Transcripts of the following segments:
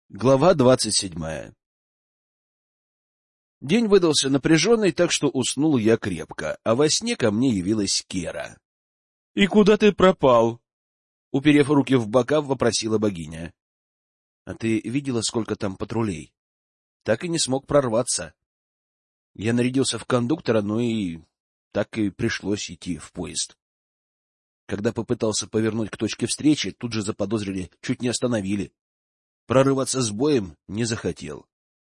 Глава 27. День выдался напряженный, так что уснул я крепко, а во сне ко мне явилась Кера. — И куда ты пропал? — уперев руки в бока, вопросила богиня. — А ты видела, сколько там патрулей? Так и не смог прорваться. Я нарядился в кондуктора, но и так и пришлось идти в поезд. Когда попытался повернуть к точке встречи, тут же заподозрили, чуть не остановили. Прорываться с боем не захотел.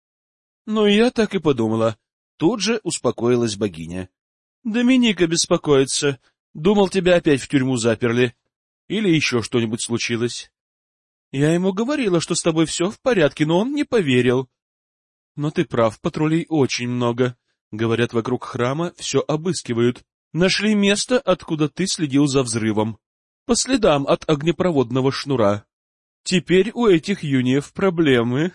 — Ну, я так и подумала. Тут же успокоилась богиня. — Доминика беспокоится. Думал, тебя опять в тюрьму заперли. Или еще что-нибудь случилось. Я ему говорила, что с тобой все в порядке, но он не поверил. Но ты прав, патрулей очень много. Говорят, вокруг храма все обыскивают. Нашли место, откуда ты следил за взрывом. По следам от огнепроводного шнура. Теперь у этих юниев проблемы.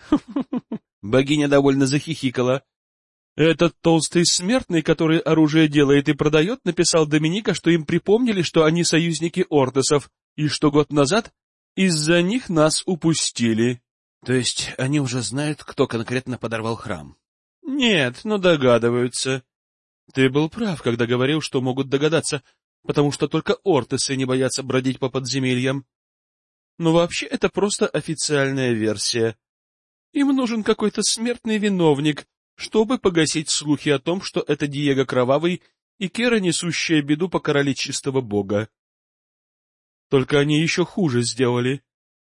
Богиня довольно захихикала. Этот толстый смертный, который оружие делает и продает, написал Доминика, что им припомнили, что они союзники Ортесов, и что год назад из-за них нас упустили. То есть они уже знают, кто конкретно подорвал храм? Нет, но догадываются. Ты был прав, когда говорил, что могут догадаться, потому что только Ортесы не боятся бродить по подземельям. Но вообще это просто официальная версия. Им нужен какой-то смертный виновник, чтобы погасить слухи о том, что это Диего Кровавый и Кера, несущая беду, покарали чистого бога. Только они еще хуже сделали.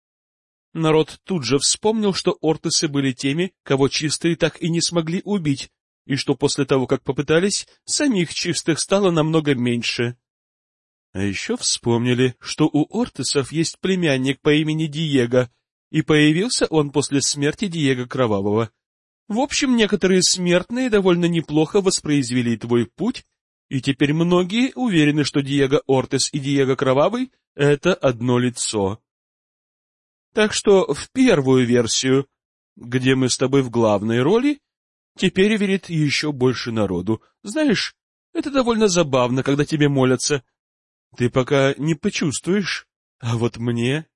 Народ тут же вспомнил, что Ортесы были теми, кого чистые так и не смогли убить, и что после того, как попытались, самих чистых стало намного меньше. А еще вспомнили, что у Ортесов есть племянник по имени Диего, и появился он после смерти Диего Кровавого. В общем, некоторые смертные довольно неплохо воспроизвели твой путь, и теперь многие уверены, что Диего Ортес и Диего Кровавый — это одно лицо. Так что в первую версию, где мы с тобой в главной роли, теперь верит еще больше народу. Знаешь, это довольно забавно, когда тебе молятся. Ты пока не почувствуешь, а вот мне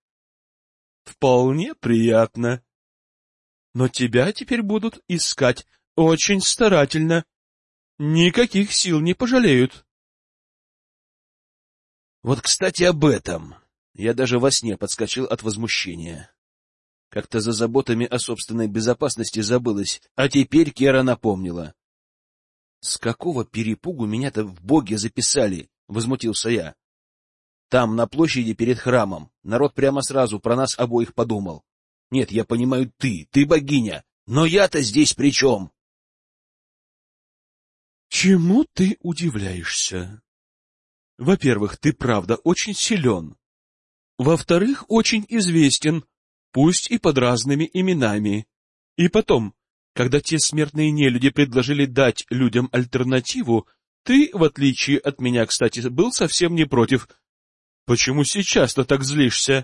вполне приятно. Но тебя теперь будут искать очень старательно. Никаких сил не пожалеют. Вот, кстати, об этом. Я даже во сне подскочил от возмущения. Как-то за заботами о собственной безопасности забылось, а теперь Кера напомнила. — С какого перепугу меня-то в боге записали? — возмутился я. Там, на площади перед храмом, народ прямо сразу про нас обоих подумал. Нет, я понимаю, ты богиня, но я-то здесь при чем? Чему ты удивляешься? Во-первых, ты правда очень силен. Во-вторых, очень известен, пусть и под разными именами. И потом, когда те смертные нелюди предложили дать людям альтернативу, ты, в отличие от меня, кстати, был совсем не против. Почему сейчас-то так злишься?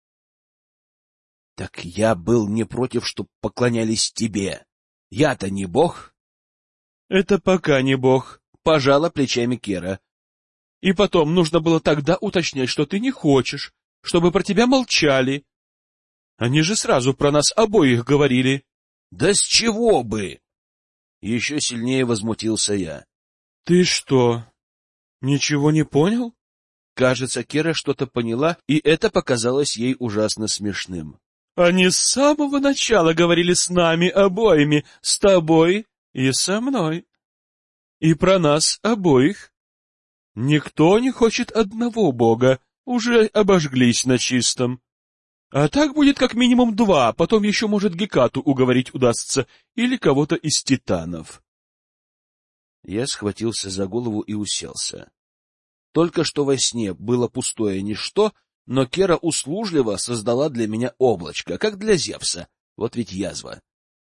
Так я был не против, чтоб поклонялись тебе. Я-то не бог. Это пока не бог, пожала плечами Кера. И потом нужно было тогда уточнять, что ты не хочешь, чтобы про тебя молчали. Они же сразу про нас обоих говорили. Да с чего бы? Еще сильнее возмутился я. Ты что, ничего не понял? Кажется, Кера что-то поняла, и это показалось ей ужасно смешным. Они с самого начала говорили с нами обоими, с тобой и со мной. И про нас обоих. Никто не хочет одного бога, уже обожглись на чистом. А так будет как минимум два, потом еще, может, Гекату уговорить удастся, или кого-то из титанов. Я схватился за голову и уселся. Только что во сне было пустое ничто, но Кера услужливо создала для меня облачко, как для Зевса. Вот ведь язва.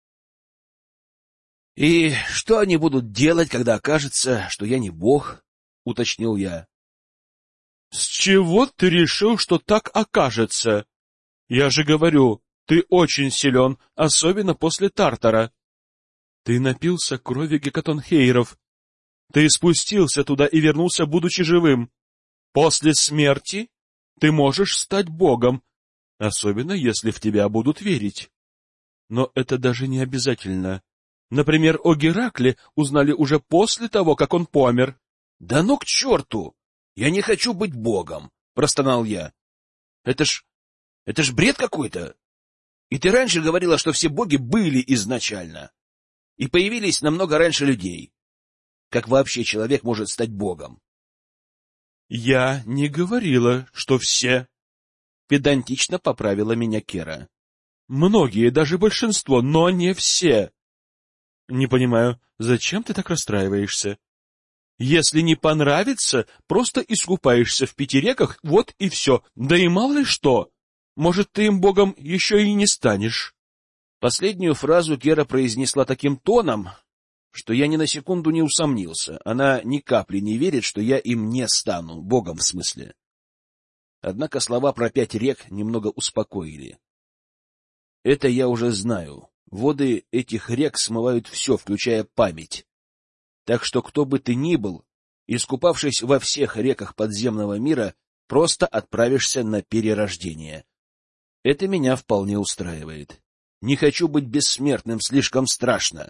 — И что они будут делать, когда окажется, что я не бог? — уточнил я. — С чего ты решил, что так окажется? Я же говорю, ты очень силен, особенно после Тартара. Ты напился крови гекатонхейров. Ты спустился туда и вернулся, будучи живым. После смерти ты можешь стать богом, особенно если в тебя будут верить. Но это даже не обязательно. Например, о Геракле узнали уже после того, как он помер. — Да ну к черту! Я не хочу быть богом! — простонал я. — Это ж бред какой-то! И ты раньше говорила, что все боги были изначально и появились намного раньше людей. Как вообще человек может стать богом? — Я не говорила, что все... — педантично поправила меня Кера. — Многие, даже большинство, но не все. — Не понимаю, зачем ты так расстраиваешься? Если не понравится, просто искупаешься в 5 реках, вот и все. Да и мало ли что. Может, ты им богом еще и не станешь. Последнюю фразу Кера произнесла таким тоном, что я ни на секунду не усомнился. Она ни капли не верит, что я им не стану, богом в смысле. Однако слова про 5 рек немного успокоили. Это я уже знаю. Воды этих рек смывают все, включая память. Так что кто бы ты ни был, искупавшись во всех реках подземного мира, просто отправишься на перерождение. Это меня вполне устраивает. Не хочу быть бессмертным, слишком страшно.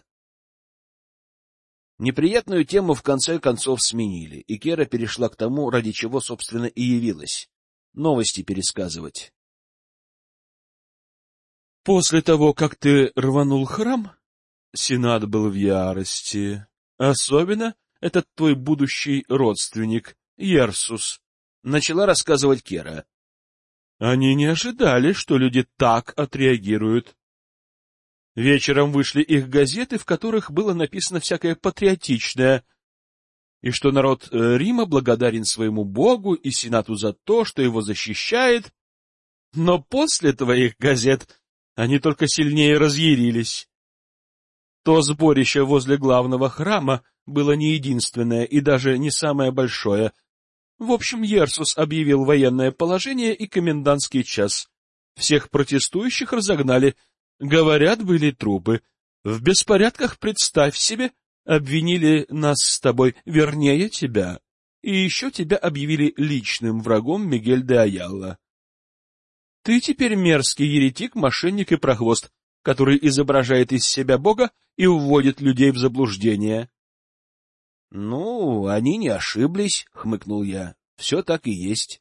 Неприятную тему в конце концов сменили, и Кера перешла к тому, ради чего, собственно, и явилась — новости пересказывать. После того, как ты рванул храм, Сенат был в ярости. Особенно этот твой будущий родственник, Ерсус, — начала рассказывать Кера. Они не ожидали, что люди так отреагируют. Вечером вышли их газеты, в которых было написано всякое патриотичное, и что народ Рима благодарен своему богу и Сенату за то, что его защищает. Но после твоих газет они только сильнее разъярились. То сборище возле главного храма было не единственное и даже не самое большое. В общем, Ерсус объявил военное положение и комендантский час. Всех протестующих разогнали. Говорят, были трупы. В беспорядках, представь себе, обвинили нас с тобой, вернее, тебя. И еще тебя объявили личным врагом Мигель де Аялла. Ты теперь мерзкий еретик, мошенник и прохвост, который изображает из себя Бога и вводит людей в заблуждение. — Ну, они не ошиблись, — хмыкнул я. — Все так и есть.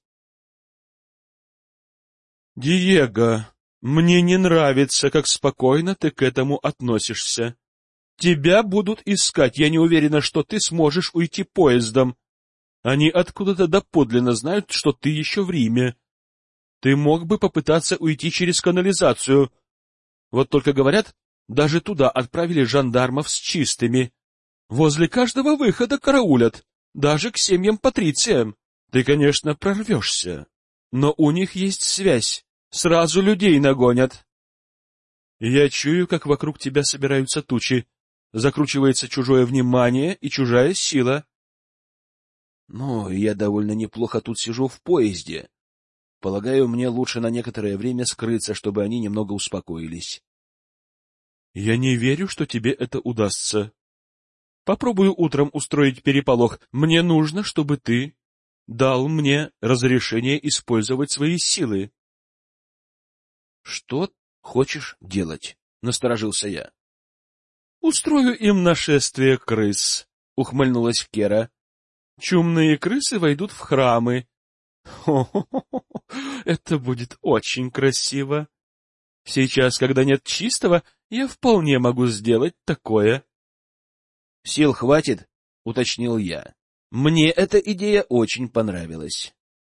— Диего, мне не нравится, как спокойно ты к этому относишься. Тебя будут искать, я не уверена, что ты сможешь уйти поездом. Они откуда-то доподлинно знают, что ты еще в Риме. Ты мог бы попытаться уйти через канализацию. Вот только говорят, даже туда отправили жандармов с чистыми. Возле каждого выхода караулят, даже к семьям-патрициям. Ты, конечно, прорвешься, но у них есть связь, сразу людей нагонят. Я чую, как вокруг тебя собираются тучи, закручивается чужое внимание и чужая сила. Ну, я довольно неплохо тут сижу в поезде. Полагаю, мне лучше на некоторое время скрыться, чтобы они немного успокоились. Я не верю, что тебе это удастся. Попробую утром устроить переполох. Мне нужно, чтобы ты дал мне разрешение использовать свои силы. — Что хочешь делать? — насторожился я. — Устрою им нашествие крыс, — ухмыльнулась Кера. — Чумные крысы войдут в храмы. Хо-хо-хо, это будет очень красиво. Сейчас, когда нет чистого, я вполне могу сделать такое. — Сил хватит? — уточнил я. Мне эта идея очень понравилась.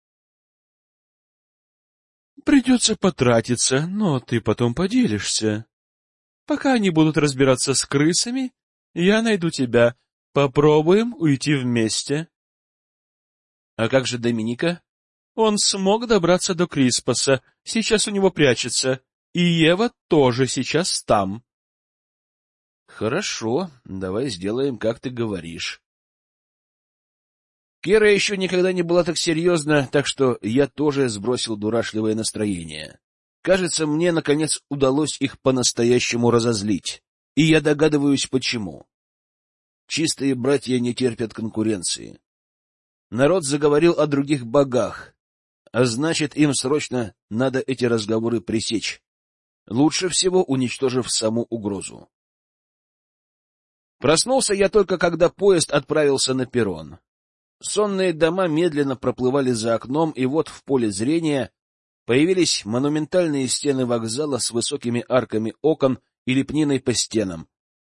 — Придется потратиться, но ты потом поделишься. Пока они будут разбираться с крысами, я найду тебя. Попробуем уйти вместе. — А как же Доминика? Он смог добраться до Криспоса, сейчас у него прячется, и Ева тоже сейчас там. — Хорошо, давай сделаем, как ты говоришь. Кера еще никогда не была так серьезна, так что я тоже сбросил дурашливое настроение. Кажется, мне, наконец, удалось их по-настоящему разозлить, и я догадываюсь, почему. Чистые братья не терпят конкуренции. Народ заговорил о других богах, а значит, им срочно надо эти разговоры пресечь. лучше всего уничтожив саму угрозу. Проснулся я только, когда поезд отправился на перрон. Сонные дома медленно проплывали за окном, и вот в поле зрения появились монументальные стены вокзала с высокими арками окон и лепниной по стенам.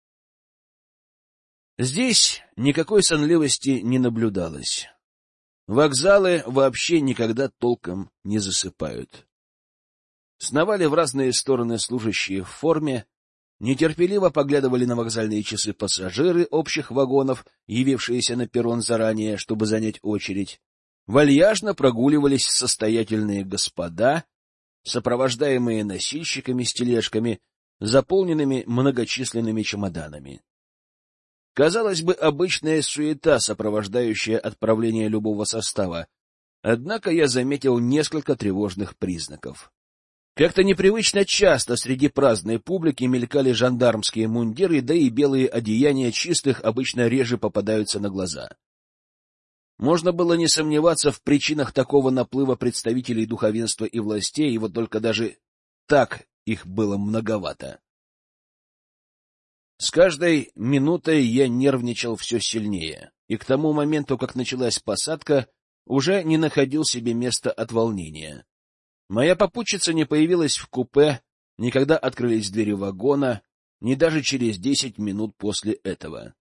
Здесь никакой сонливости не наблюдалось. Вокзалы вообще никогда толком не засыпают. Сновали в разные стороны служащие в форме, нетерпеливо поглядывали на вокзальные часы пассажиры общих вагонов, явившиеся на перрон заранее, чтобы занять очередь. Вальяжно прогуливались состоятельные господа, сопровождаемые носильщиками с тележками, заполненными многочисленными чемоданами. Казалось бы, обычная суета, сопровождающая отправление любого состава, однако я заметил несколько тревожных признаков. Как-то непривычно часто среди праздной публики мелькали жандармские мундиры, да и белые одеяния чистых обычно реже попадаются на глаза. Можно было не сомневаться в причинах такого наплыва представителей духовенства и властей, и вот только даже так их было многовато. С каждой минутой я нервничал все сильнее, и к тому моменту, как началась посадка, уже не находил себе места от волнения. Моя попутчица не появилась в купе, ни когда открылись двери вагона, ни даже через 10 минут после этого.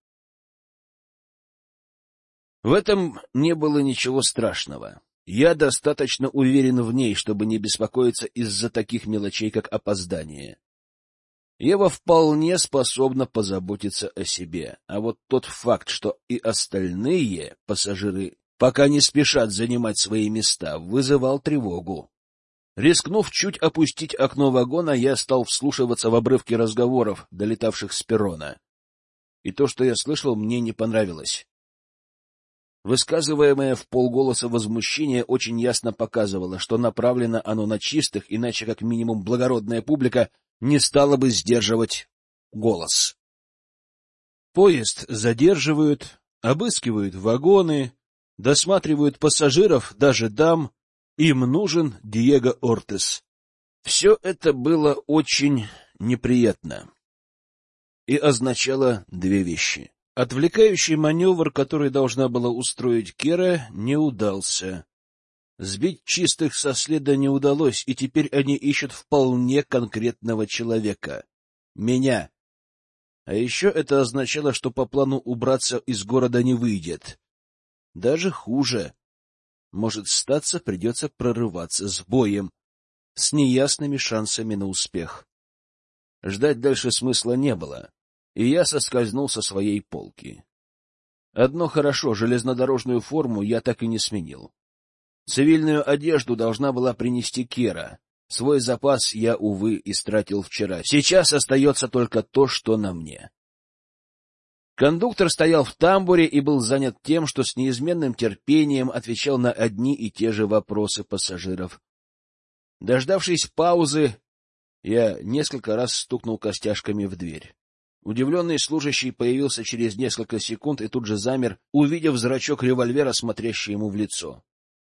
В этом не было ничего страшного. Я достаточно уверен в ней, чтобы не беспокоиться из-за таких мелочей, как опоздание. Ева вполне способна позаботиться о себе, а вот тот факт, что и остальные пассажиры пока не спешат занимать свои места, вызывал тревогу. Рискнув чуть опустить окно вагона, я стал вслушиваться в обрывки разговоров, долетавших с перрона. И то, что я слышал, мне не понравилось. Высказываемое вполголоса возмущение очень ясно показывало, что направлено оно на чистых, иначе как минимум благородная публика не стала бы сдерживать голос. Поезд задерживают, обыскивают вагоны, досматривают пассажиров, даже дам. Им нужен Диего Ортес. Все это было очень неприятно и означало две вещи. Отвлекающий маневр, который должна была устроить Кера, не удался. Сбить чистых со следа не удалось, и теперь они ищут вполне конкретного человека — меня. А еще это означало, что по плану убраться из города не выйдет. Даже хуже. Может, статься придется прорываться с боем, с неясными шансами на успех. Ждать дальше смысла не было, и я соскользнул со своей полки. Одно хорошо, железнодорожную форму я так и не сменил. Цивильную одежду должна была принести Кера. Свой запас я, увы, истратил вчера. Сейчас остается только то, что на мне. Кондуктор стоял в тамбуре и был занят тем, что с неизменным терпением отвечал на одни и те же вопросы пассажиров. Дождавшись паузы, я несколько раз стукнул костяшками в дверь. Удивленный служащий появился через несколько секунд и тут же замер, увидев зрачок револьвера, смотрящий ему в лицо.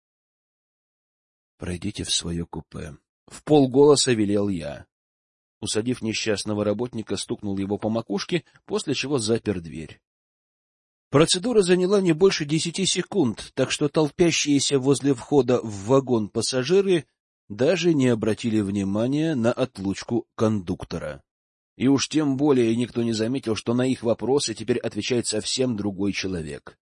— Пройдите в свое купе. — вполголоса велел я. Усадив несчастного работника, стукнул его по макушке, после чего запер дверь. Процедура заняла не больше 10 секунд, так что толпящиеся возле входа в вагон пассажиры даже не обратили внимания на отлучку кондуктора. И уж тем более никто не заметил, что на их вопросы теперь отвечает совсем другой человек.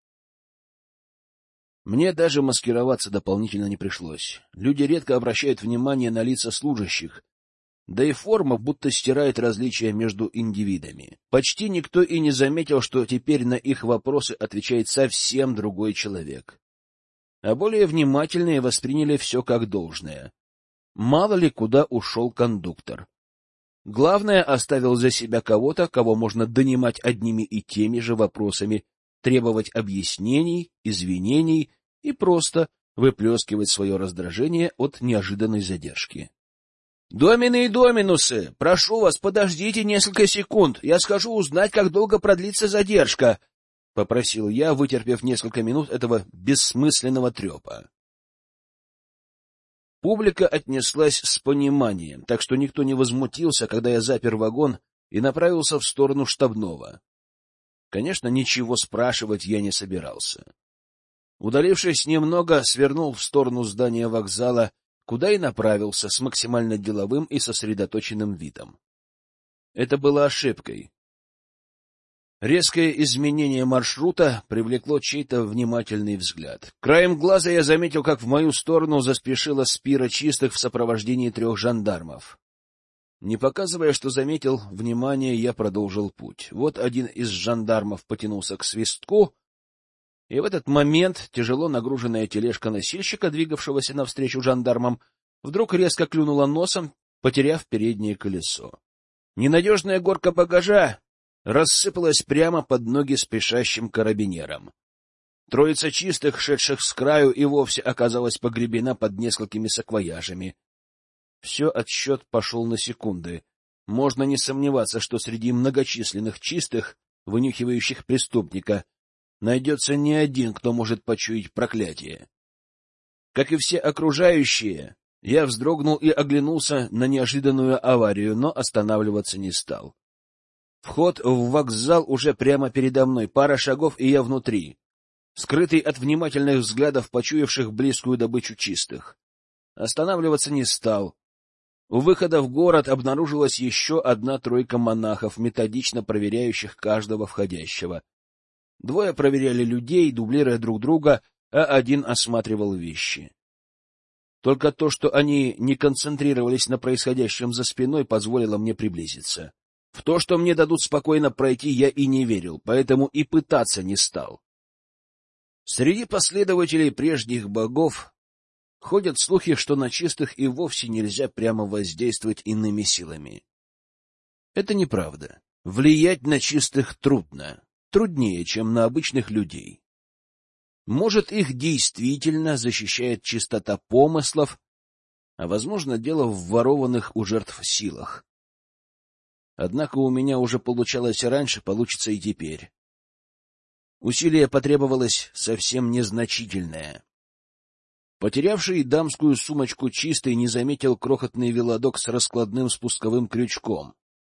Мне даже маскироваться дополнительно не пришлось. Люди редко обращают внимание на лица служащих, да и форма будто стирает различия между индивидами. Почти никто и не заметил, что теперь на их вопросы отвечает совсем другой человек. А более внимательные восприняли все как должное. Мало ли куда ушел кондуктор. Главное, оставил за себя кого-то, кого можно донимать одними и теми же вопросами, требовать объяснений, извинений и просто выплескивать свое раздражение от неожиданной задержки. — Домины и доминусы, прошу вас, подождите несколько секунд, я схожу узнать, как долго продлится задержка, — попросил я, вытерпев несколько минут этого бессмысленного трепа. Публика отнеслась с пониманием, так что никто не возмутился, когда я запер вагон и направился в сторону штабного. Конечно, ничего спрашивать я не собирался. Удалившись немного, свернул в сторону здания вокзала, куда и направился с максимально деловым и сосредоточенным видом. Это было ошибкой. Резкое изменение маршрута привлекло чей-то внимательный взгляд. Краем глаза я заметил, как в мою сторону заспешила спира чистых в сопровождении 3 жандармов. Не показывая, что заметил внимание, я продолжил путь. Вот один из жандармов потянулся к свистку, и в этот момент тяжело нагруженная тележка носильщика, двигавшегося навстречу жандармам, вдруг резко клюнула носом, потеряв переднее колесо. Ненадежная горка багажа рассыпалась прямо под ноги спешащим карабинерам. Троица чистых, шедших с краю, и вовсе оказалась погребена под несколькими саквояжами. Все отсчет пошел на секунды. Можно не сомневаться, что среди многочисленных чистых, вынюхивающих преступника, найдется не один, кто может почуять проклятие. Как и все окружающие, я вздрогнул и оглянулся на неожиданную аварию, но останавливаться не стал. Вход в вокзал уже прямо передо мной, пара шагов, и я внутри, скрытый от внимательных взглядов, почуявших близкую добычу чистых. Останавливаться не стал. У выхода в город обнаружилась еще одна тройка монахов, методично проверяющих каждого входящего. 2 проверяли людей, дублируя друг друга, а 1 осматривал вещи. Только то, что они не концентрировались на происходящем за спиной, позволило мне приблизиться. В то, что мне дадут спокойно пройти, я и не верил, поэтому и пытаться не стал. Среди последователей прежних богов ходят слухи, что на чистых и вовсе нельзя прямо воздействовать иными силами. Это неправда. Влиять на чистых трудно, труднее, чем на обычных людей. Может, их действительно защищает чистота помыслов, а, возможно, дело в ворованных у жертв силах. Однако у меня уже получалось раньше, получится и теперь. Усилие потребовалось совсем незначительное. Потерявший дамскую сумочку чистый не заметил крохотный велодок с раскладным спусковым крючком.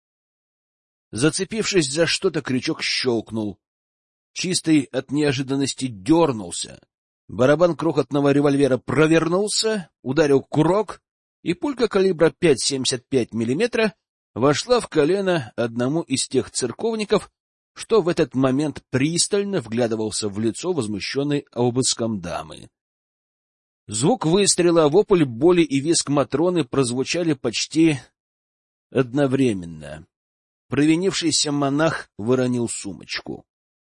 Зацепившись за что-то, крючок щелкнул. Чистый от неожиданности дернулся. Барабан крохотного револьвера провернулся, ударил курок, и пулька калибра 5,75 мм вошла в колено одному из тех церковников, что в этот момент пристально вглядывался в лицо возмущенной обыском дамы. Звук выстрела, вопль боли и визг Матроны прозвучали почти одновременно. Провинившийся монах выронил сумочку.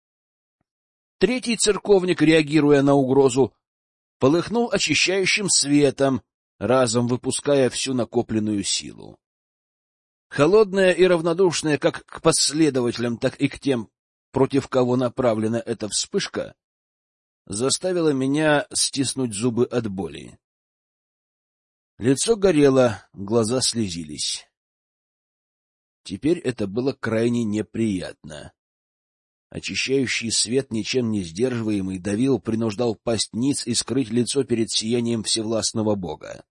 Третий церковник, реагируя на угрозу, полыхнул очищающим светом, разом выпуская всю накопленную силу. Холодная и равнодушная как к последователям, так и к тем, против кого направлена эта вспышка, заставила меня стиснуть зубы от боли. Лицо горело, глаза слезились. Теперь это было крайне неприятно. Очищающий свет, ничем не сдерживаемый, давил, принуждал пасть ниц и скрыть лицо перед сиянием всевластного бога.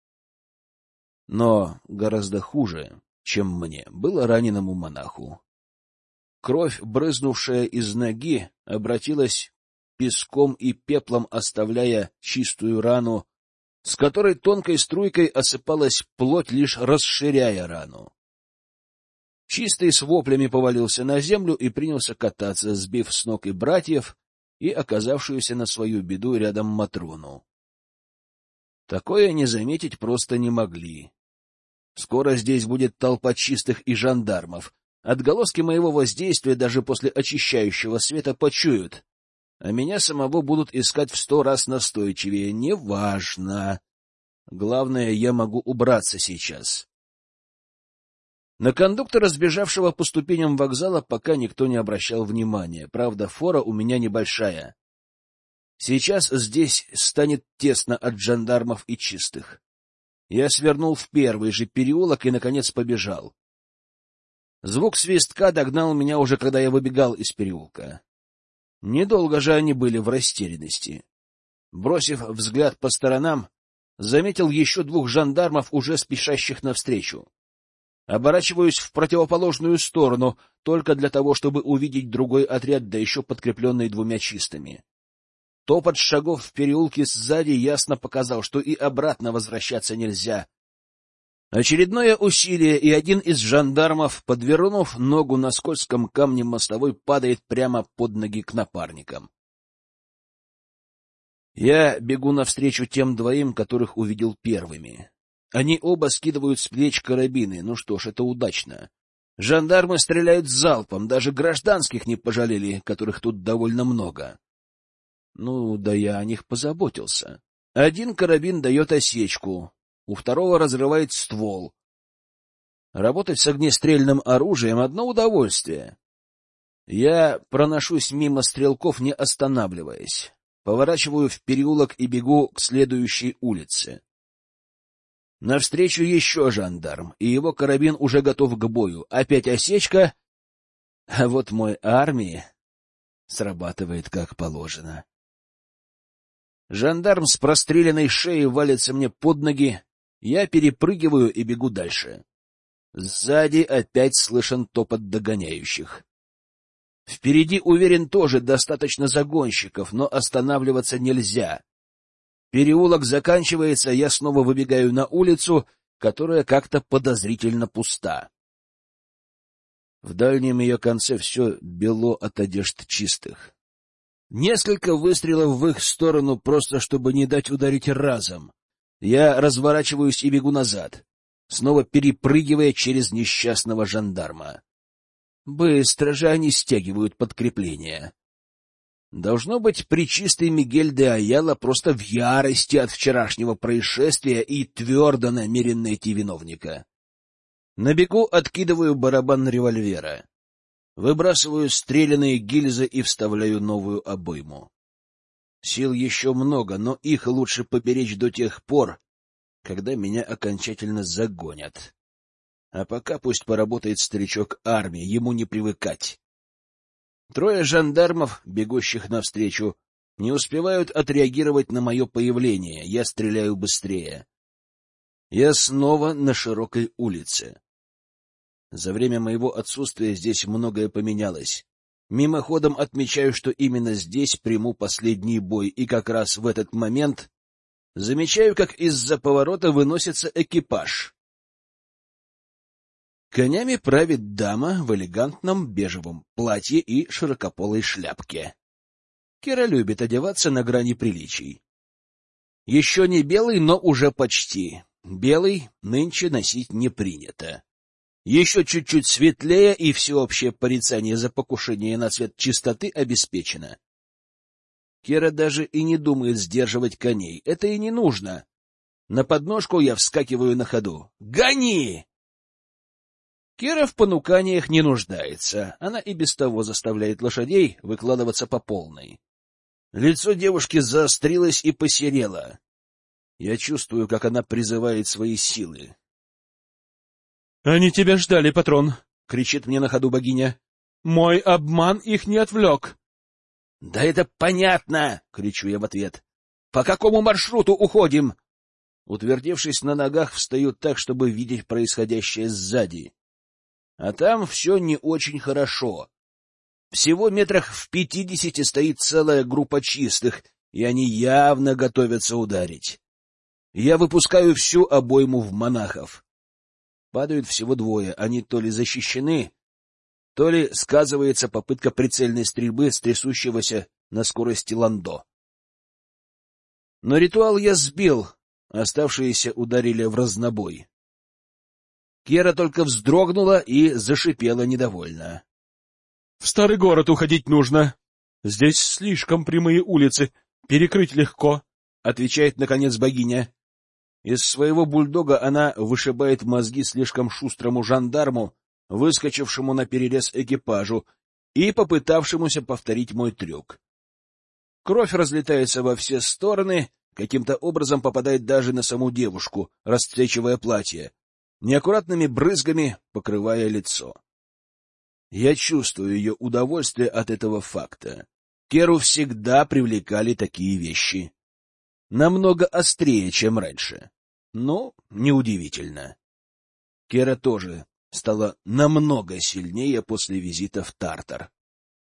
Но гораздо хуже, чем мне, было раненому монаху. Кровь, брызнувшая из ноги, обратилась песком и пеплом, оставляя чистую рану, с которой тонкой струйкой осыпалась плоть, лишь расширяя рану. Чистый с воплями повалился на землю и принялся кататься, сбив с ног и братьев, и оказавшуюся на свою беду рядом Матрону. Такое не заметить просто не могли. Скоро здесь будет толпа чистых и жандармов. Отголоски моего воздействия даже после очищающего света почуют, а меня самого будут искать в 100 раз настойчивее. Неважно. Главное, я могу убраться сейчас. На кондуктора, сбежавшего по ступеням вокзала, пока никто не обращал внимания. Правда, фора у меня небольшая. Сейчас здесь станет тесно от жандармов и чистых. Я свернул в первый же переулок и, наконец, побежал. Звук свистка догнал меня уже, когда я выбегал из переулка. Недолго же они были в растерянности. Бросив взгляд по сторонам, заметил еще 2 жандармов, уже спешащих навстречу. Оборачиваюсь в противоположную сторону, только для того, чтобы увидеть другой отряд, да еще подкрепленный 2 чистыми. Топот шагов в переулке сзади ясно показал, что и обратно возвращаться нельзя. Очередное усилие, и один из жандармов, подвернув ногу на скользком камне мостовой, падает прямо под ноги к напарникам. Я бегу навстречу тем 2, которых увидел первыми. Они оба скидывают с плеч карабины. Ну что ж, это удачно. Жандармы стреляют залпом, даже гражданских не пожалели, которых тут довольно много. Ну, да я о них позаботился. Один карабин дает осечку, у второго разрывает ствол. Работать с огнестрельным оружием — одно удовольствие. Я проношусь мимо стрелков, не останавливаясь. Поворачиваю в переулок и бегу к следующей улице. Навстречу еще жандарм, и его карабин уже готов к бою. Опять осечка, а вот мой армии срабатывает как положено. Жандарм с простреленной шеей валится мне под ноги, я перепрыгиваю и бегу дальше. Сзади опять слышен топот догоняющих. Впереди, уверен, тоже достаточно загонщиков, но останавливаться нельзя. Переулок заканчивается, я снова выбегаю на улицу, которая как-то подозрительно пуста. В дальнем ее конце все бело от одежд чистых. Несколько выстрелов в их сторону, просто чтобы не дать ударить разом. Я разворачиваюсь и бегу назад, снова перепрыгивая через несчастного жандарма. Быстро же они стягивают подкрепление. Должно быть, пречистый Мигель де Аяла просто в ярости от вчерашнего происшествия и твердо намерен найти виновника. На бегу откидываю барабан револьвера, выбрасываю стрелянные гильзы и вставляю новую обойму. Сил еще много, но их лучше поберечь до тех пор, когда меня окончательно загонят. А пока пусть поработает старичок армии, ему не привыкать. 3 жандармов, бегущих навстречу, не успевают отреагировать на мое появление. Я стреляю быстрее. Я снова на широкой улице. За время моего отсутствия здесь многое поменялось. Мимоходом отмечаю, что именно здесь приму последний бой, и как раз в этот момент замечаю, как из-за поворота выносится экипаж. Конями правит дама в элегантном бежевом платье и широкополой шляпке. Кира любит одеваться на грани приличий. Еще не белый, но уже почти. Белый нынче носить не принято. Еще чуть-чуть светлее, и всеобщее порицание за покушение на цвет чистоты обеспечено. Кира даже и не думает сдерживать коней. Это и не нужно. На подножку я вскакиваю на ходу. «Гони!» Кира в понуканиях не нуждается. Она и без того заставляет лошадей выкладываться по полной. Лицо девушки заострилось и посерело. Я чувствую, как она призывает свои силы. — Они тебя ждали, патрон! — кричит мне на ходу богиня. — Мой обман их не отвлек. — Да это понятно! — кричу я в ответ. — По какому маршруту уходим? Утвердившись на ногах, встаю так, чтобы видеть происходящее сзади. А там все не очень хорошо. Всего метрах в 50 стоит целая группа чистых, и они явно готовятся ударить. Я выпускаю всю обойму в монахов. Падают всего 2, они то ли защищены, то ли сказывается попытка прицельной стрельбы с трясущегося на скорости ландо. Но ритуал я сбил, оставшиеся ударили в разнобой. Кера только вздрогнула и зашипела недовольно. — В старый город уходить нужно. Здесь слишком прямые улицы, перекрыть легко, — отвечает, наконец, богиня. Из своего бульдога она вышибает мозги слишком шустрому жандарму, выскочившему наперерез экипажу и попытавшемуся повторить мой трюк. Кровь разлетается во все стороны, каким-то образом попадает даже на саму девушку, расцвечивая платье, неаккуратными брызгами покрывая лицо. Я чувствую ее удовольствие от этого факта. Керу всегда привлекали такие вещи. намного острее, чем раньше. Но неудивительно. Кера тоже стала намного сильнее после визита в Тартар.